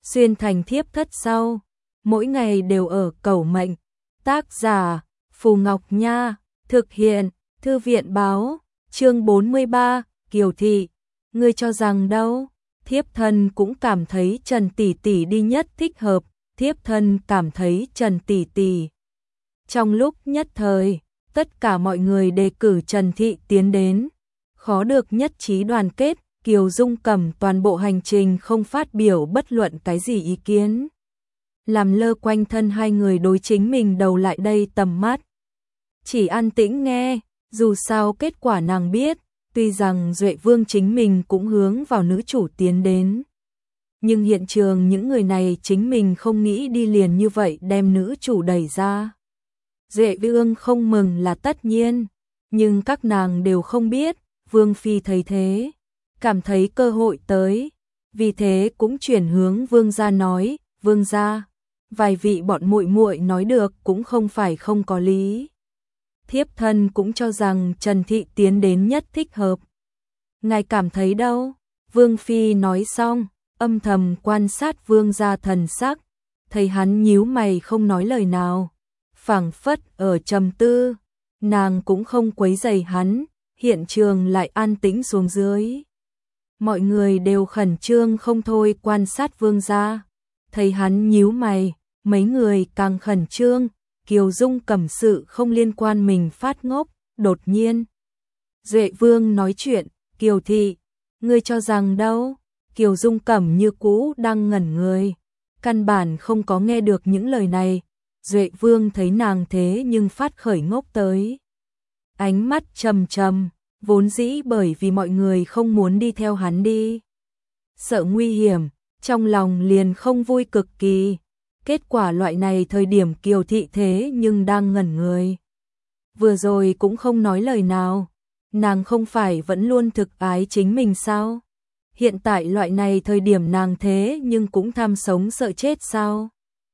xuyên thành thiếp thất sau, mỗi ngày đều ở cầu mệnh. Tác giả Phù Ngọc Nha, thực hiện Thư viện báo, chương 43, Kiều Thị, ngươi cho rằng đâu? Thiếp thân cũng cảm thấy Trần tỷ tỷ đi nhất thích hợp, thiếp thân cảm thấy Trần tỷ tỷ. Trong lúc nhất thời, tất cả mọi người đề cử Trần Thị tiến đến, khó được nhất trí đoàn kết. Kiều Dung cầm toàn bộ hành trình không phát biểu bất luận cái gì ý kiến. Làm lơ quanh thân hai người đối chính mình đầu lại đây tầm mắt. Chỉ an tĩnh nghe, dù sao kết quả nàng biết, tuy rằng Duệ Vương chính mình cũng hướng vào nữ chủ tiến đến. Nhưng hiện trường những người này chính mình không nghĩ đi liền như vậy đem nữ chủ đẩy ra. Duệ Vương không mừng là tất nhiên, nhưng các nàng đều không biết, Vương Phi thấy thế. Cảm thấy cơ hội tới, vì thế cũng chuyển hướng Vương gia nói, Vương gia, vài vị bọn muội muội nói được cũng không phải không có lý. Thiếp thân cũng cho rằng Trần Thị tiến đến nhất thích hợp. Ngài cảm thấy đâu? Vương Phi nói xong, âm thầm quan sát Vương gia thần sắc, thấy hắn nhíu mày không nói lời nào, phảng phất ở trầm tư, nàng cũng không quấy rầy hắn, hiện trường lại an tĩnh xuống dưới. Mọi người đều khẩn trương không thôi quan sát Vương gia, thấy hắn nhíu mày, mấy người càng khẩn trương. Kiều Dung cầm sự không liên quan mình phát ngốc, đột nhiên. Duệ Vương nói chuyện, Kiều Thị, ngươi cho rằng đâu? Kiều Dung cẩm như cũ đang ngẩn người, căn bản không có nghe được những lời này. Duệ Vương thấy nàng thế nhưng phát khởi ngốc tới. Ánh mắt trầm trầm, vốn dĩ bởi vì mọi người không muốn đi theo hắn đi. Sợ nguy hiểm, trong lòng liền không vui cực kỳ. Kết quả loại này thời điểm Kiều Thị thế nhưng đang ngẩn người. Vừa rồi cũng không nói lời nào, nàng không phải vẫn luôn thực ái chính mình sao? Hiện tại loại này thời điểm nàng thế nhưng cũng tham sống sợ chết sao?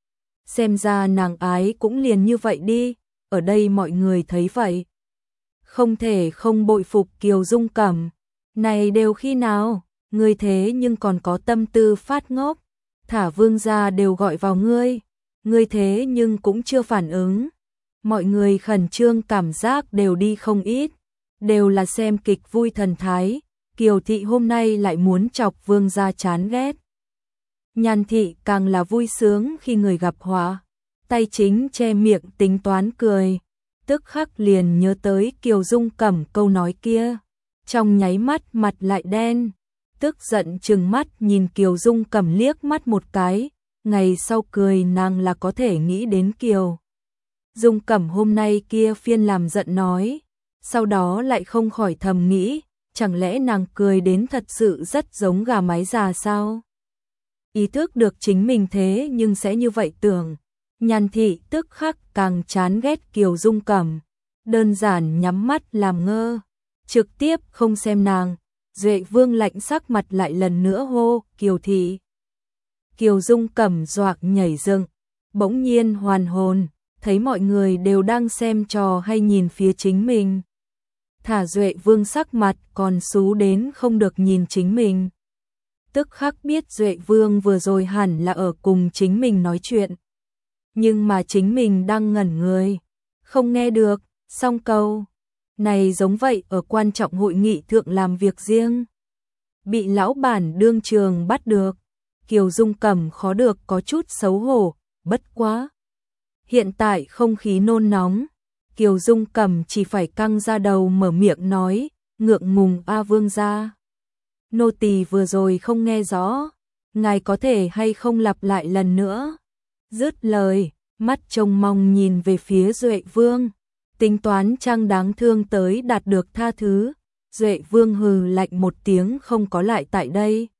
Xem ra nàng ái cũng liền như vậy đi, ở đây mọi người thấy vậy. Không thể không bội phục Kiều Dung cẩm, này đều khi nào, ngươi thế nhưng còn có tâm tư phát ngốc. Thả Vương gia đều gọi vào ngươi thế nhưng cũng chưa phản ứng. Mọi người khẩn trương cảm giác đều đi không ít, đều là xem kịch vui thần thái. Kiều Thị hôm nay lại muốn chọc Vương gia chán ghét. Nhan Thị càng là vui sướng khi người gặp họa, tay chính che miệng tính toán cười, tức khắc liền nhớ tới Kiều Dung cẩm câu nói kia, trong nháy mắt mặt lại đen. Tức giận trừng mắt nhìn Kiều Dung cẩm liếc mắt một cái, ngày sau cười nàng là có thể nghĩ đến Kiều Dung cẩm hôm nay kia phiên làm giận nói, sau đó lại không khỏi thầm nghĩ, chẳng lẽ nàng cười đến thật sự rất giống gà mái già sao? Ý thức được chính mình thế nhưng sẽ như vậy tưởng, Nhan Thị tức khắc càng chán ghét Kiều Dung cẩm, đơn giản nhắm mắt làm ngơ, trực tiếp không xem nàng. Duệ Vương lạnh sắc mặt lại lần nữa hô, Kiều Thị. Kiều Dung cẩm doạc nhảy dựng, bỗng nhiên hoàn hồn, thấy mọi người đều đang xem trò hay nhìn phía chính mình. Thả Duệ Vương sắc mặt còn xú đến không được nhìn chính mình. Tức khắc biết Duệ Vương vừa rồi hẳn là ở cùng chính mình nói chuyện. Nhưng mà chính mình đang ngẩn người, không nghe được, xong câu. Này giống vậy ở quan trọng hội nghị thượng làm việc riêng. Bị lão bản đương trường bắt được, Kiều Dung cẩm khó được có chút xấu hổ, bất quá. Hiện tại không khí nôn nóng, Kiều Dung cẩm chỉ phải căng ra đầu mở miệng nói, ngượng ngùng a Vương gia. Nô tỳ vừa rồi không nghe rõ, ngài có thể hay không lặp lại lần nữa. Dứt lời, mắt trông mong nhìn về phía Duệ Vương. Tính toán trang đáng thương tới đạt được tha thứ, Duệ Vương hừ lạnh một tiếng không có lại tại đây.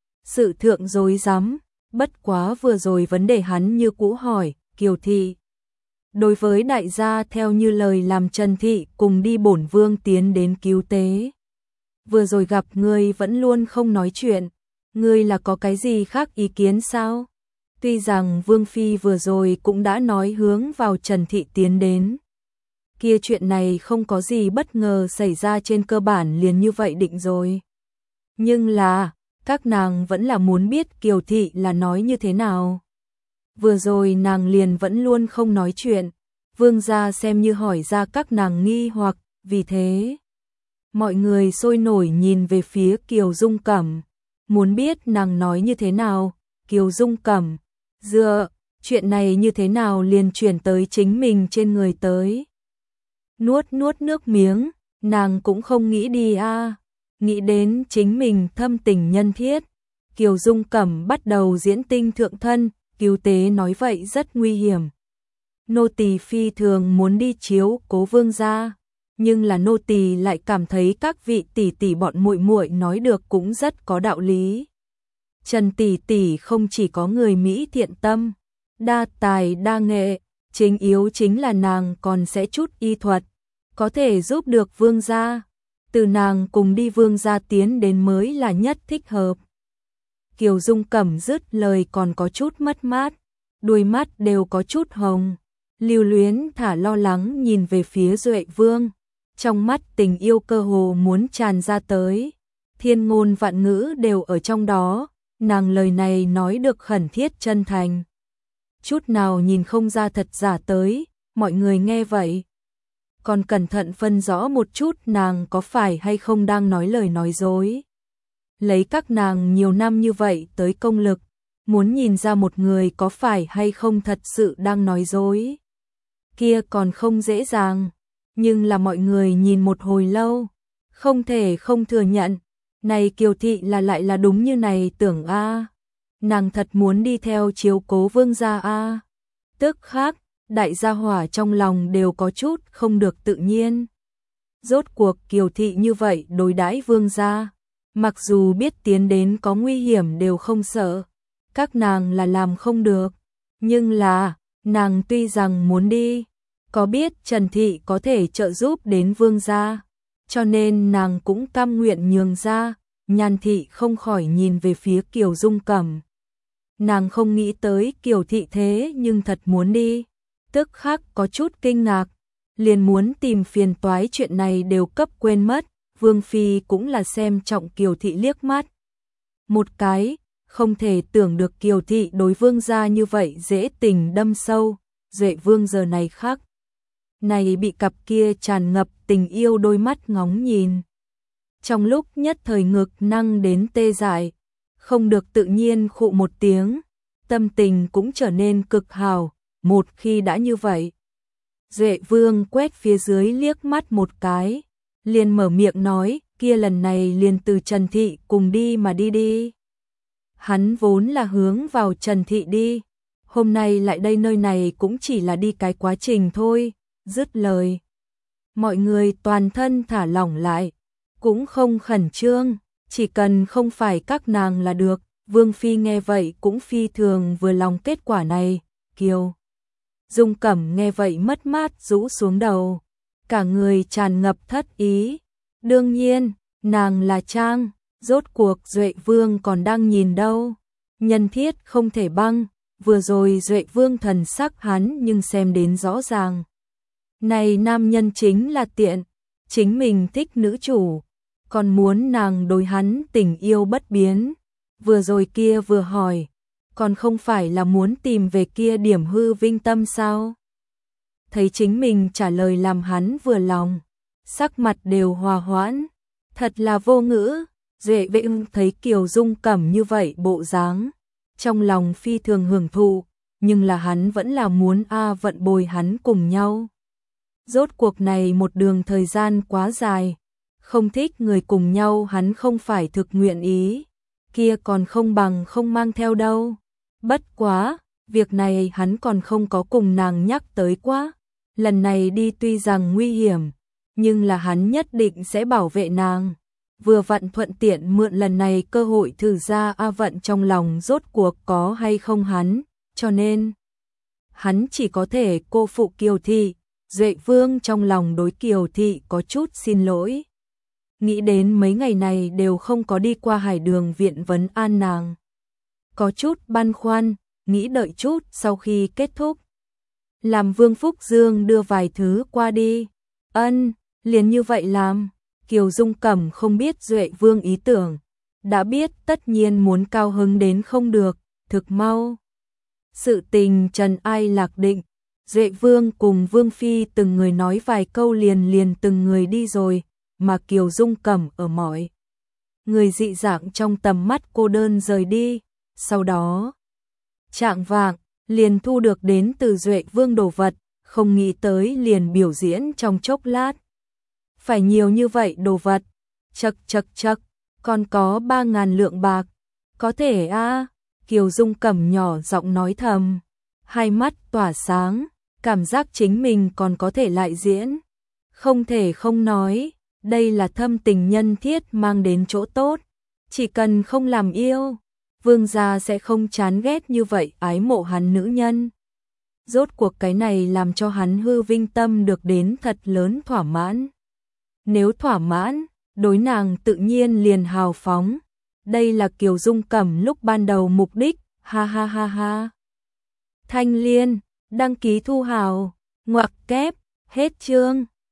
Sự thượng dối rắm, bất quá vừa rồi vấn đề hắn như cũ hỏi, Kiều Thị. Đối với đại gia theo như lời làm Trần Thị cùng đi bổn Vương tiến đến cứu tế. Vừa rồi gặp ngươi vẫn luôn không nói chuyện, ngươi là có cái gì khác ý kiến sao? Tuy rằng Vương Phi vừa rồi cũng đã nói hướng vào Trần Thị tiến đến. Kia chuyện này không có gì bất ngờ xảy ra trên cơ bản liền như vậy định rồi. Nhưng là, các nàng vẫn là muốn biết Kiều Thị là nói như thế nào. Vừa rồi nàng liền vẫn luôn không nói chuyện, Vương gia xem như hỏi ra các nàng nghi hoặc, vì thế mọi người sôi nổi nhìn về phía Kiều Dung Cẩm, muốn biết nàng nói như thế nào. Kiều Dung Cẩm dựa, chuyện này như thế nào liền chuyển tới chính mình trên người tới. Nuốt nước miếng, nàng cũng không nghĩ đi a, nghĩ đến chính mình thâm tình nhân thiết. Kiều Dung Cẩm bắt đầu diễn tinh thượng thân, cứu tế nói vậy rất nguy hiểm. Nô tỳ phi thường muốn đi chiếu cố Vương gia, nhưng là nô tỳ lại cảm thấy các vị tỷ tỷ bọn muội muội nói được cũng rất có đạo lý. Trần tỷ tỷ không chỉ có người Mỹ thiện tâm, đa tài đa nghệ, chính yếu chính là nàng còn sẽ chút y thuật, có thể giúp được Vương gia. Từ nàng cùng đi Vương gia tiến đến mới là nhất thích hợp. Kiều Dung Cẩm dứt lời còn có chút mất mát, đôi mắt đều có chút hồng, lưu luyến thả lo lắng nhìn về phía Duệ Vương, trong mắt tình yêu cơ hồ muốn tràn ra tới, thiên ngôn vạn ngữ đều ở trong đó, nàng lời này nói được khẩn thiết chân thành, chút nào nhìn không ra thật giả tới. Mọi người nghe vậy còn cẩn thận phân rõ một chút nàng có phải hay không đang nói lời nói dối. Lấy các nàng nhiều năm như vậy tới công lực, muốn nhìn ra một người có phải hay không thật sự đang nói dối, kia còn không dễ dàng. Nhưng là mọi người nhìn một hồi lâu, không thể không thừa nhận, này Kiều Thị là lại là đúng như này tưởng a, nàng thật muốn đi theo chiếu cố Vương gia a. Tức khắc, đại gia hỏa trong lòng đều có chút không được tự nhiên. Rốt cuộc Kiều Thị như vậy đối đãi Vương gia, mặc dù biết tiến đến có nguy hiểm đều không sợ, các nàng là làm không được, nhưng là, nàng tuy rằng muốn đi, có biết Trần Thị có thể trợ giúp đến Vương gia, cho nên nàng cũng cam nguyện nhường ra. Nhan Thị không khỏi nhìn về phía Kiều Dung Cẩm. Nàng không nghĩ tới Kiều Thị thế nhưng thật muốn đi, tức khắc có chút kinh ngạc, liền muốn tìm phiền toái chuyện này đều cấp quên mất. Vương Phi cũng là xem trọng Kiều Thị liếc mắt một cái, không thể tưởng được Kiều Thị đối Vương gia như vậy dễ tình đâm sâu. Duệ Vương giờ này khác này bị cặp kia tràn ngập tình yêu đôi mắt ngóng nhìn, trong lúc nhất thời ngực năng đến tê dại, không được tự nhiên khụ một tiếng, tâm tình cũng trở nên cực hào. Một khi đã như vậy, Duệ Vương quét phía dưới liếc mắt một cái, liền mở miệng nói, kia lần này liền từ Trần Thị cùng đi mà đi đi. Hắn vốn là hướng vào Trần Thị đi, hôm nay lại đây nơi này cũng chỉ là đi cái quá trình thôi. Dứt lời, mọi người toàn thân thả lỏng lại, cũng không khẩn trương, chỉ cần không phải các nàng là được. Vương Phi nghe vậy cũng phi thường vừa lòng kết quả này. Kiều Dung Cẩm nghe vậy mất mát rũ xuống đầu, cả người tràn ngập thất ý. Đương nhiên, nàng là trang, rốt cuộc Duệ Vương còn đang nhìn đâu. Nhân thiết không thể băng, vừa rồi Duệ Vương thần sắc hắn nhưng xem đến rõ ràng. Này nam nhân chính là tiện, chính mình thích nữ chủ, còn muốn nàng đối hắn tình yêu bất biến. Vừa rồi kia vừa hỏi, còn không phải là muốn tìm về kia điểm hư vinh tâm sao? Thấy chính mình trả lời làm hắn vừa lòng, sắc mặt đều hòa hoãn, thật là vô ngữ. Duệ Vương thấy Kiều Dung Cẩm như vậy bộ dáng, trong lòng phi thường hưởng thụ, nhưng là hắn vẫn là muốn vận bồi hắn cùng nhau. Rốt cuộc này một đường thời gian quá dài, không thích người cùng nhau hắn không phải thực nguyện ý, kia còn không bằng không mang theo đâu. Bất quá, việc này hắn còn không có cùng nàng nhắc tới quá, lần này đi tuy rằng nguy hiểm, nhưng là hắn nhất định sẽ bảo vệ nàng. Vừa vặn thuận tiện mượn lần này cơ hội thử ra vận trong lòng rốt cuộc có hay không hắn, cho nên hắn chỉ có thể cô phụ Kiều Thị. Duệ Vương trong lòng đối Kiều Thị có chút xin lỗi, nghĩ đến mấy ngày này đều không có đi qua Hải Đường viện vấn an nàng, có chút băn khoăn, nghĩ đợi chút sau khi kết thúc, làm Vương Phúc Dương đưa vài thứ qua đi. Ân, liền như vậy làm. Kiều Dung Cẩm không biết Duệ Vương ý tưởng, đã biết tất nhiên muốn cao hứng đến không được, thực mau. Sự tình trần ai lạc định, Duệ Vương cùng Vương Phi từng người nói vài câu liền từng người đi rồi, mà Kiều Dung Cẩm ở mọi người dị dạng trong tầm mắt cô đơn rời đi, sau đó chạng vạng liền thu được đến từ Duệ Vương đồ vật, không nghĩ tới liền biểu diễn trong chốc lát. Phải nhiều như vậy đồ vật, chậc, còn có 3.000 lượng bạc, có thể a? Kiều Dung Cẩm nhỏ giọng nói thầm, hai mắt tỏa sáng, cảm giác chính mình còn có thể lại diễn. Không thể không nói, đây là thâm tình nhân thiết mang đến chỗ tốt, chỉ cần không làm yêu, Vương gia sẽ không chán ghét như vậy ái mộ hắn nữ nhân. Rốt cuộc cái này làm cho hắn hư vinh tâm được đến thật lớn thỏa mãn. Nếu thỏa mãn, đối nàng tự nhiên liền hào phóng. Đây là Kiều Dung Cẩm lúc ban đầu mục đích, ha ha ha ha. Thanh Liên, đăng ký thu hào, ngoặc kép, hết chương.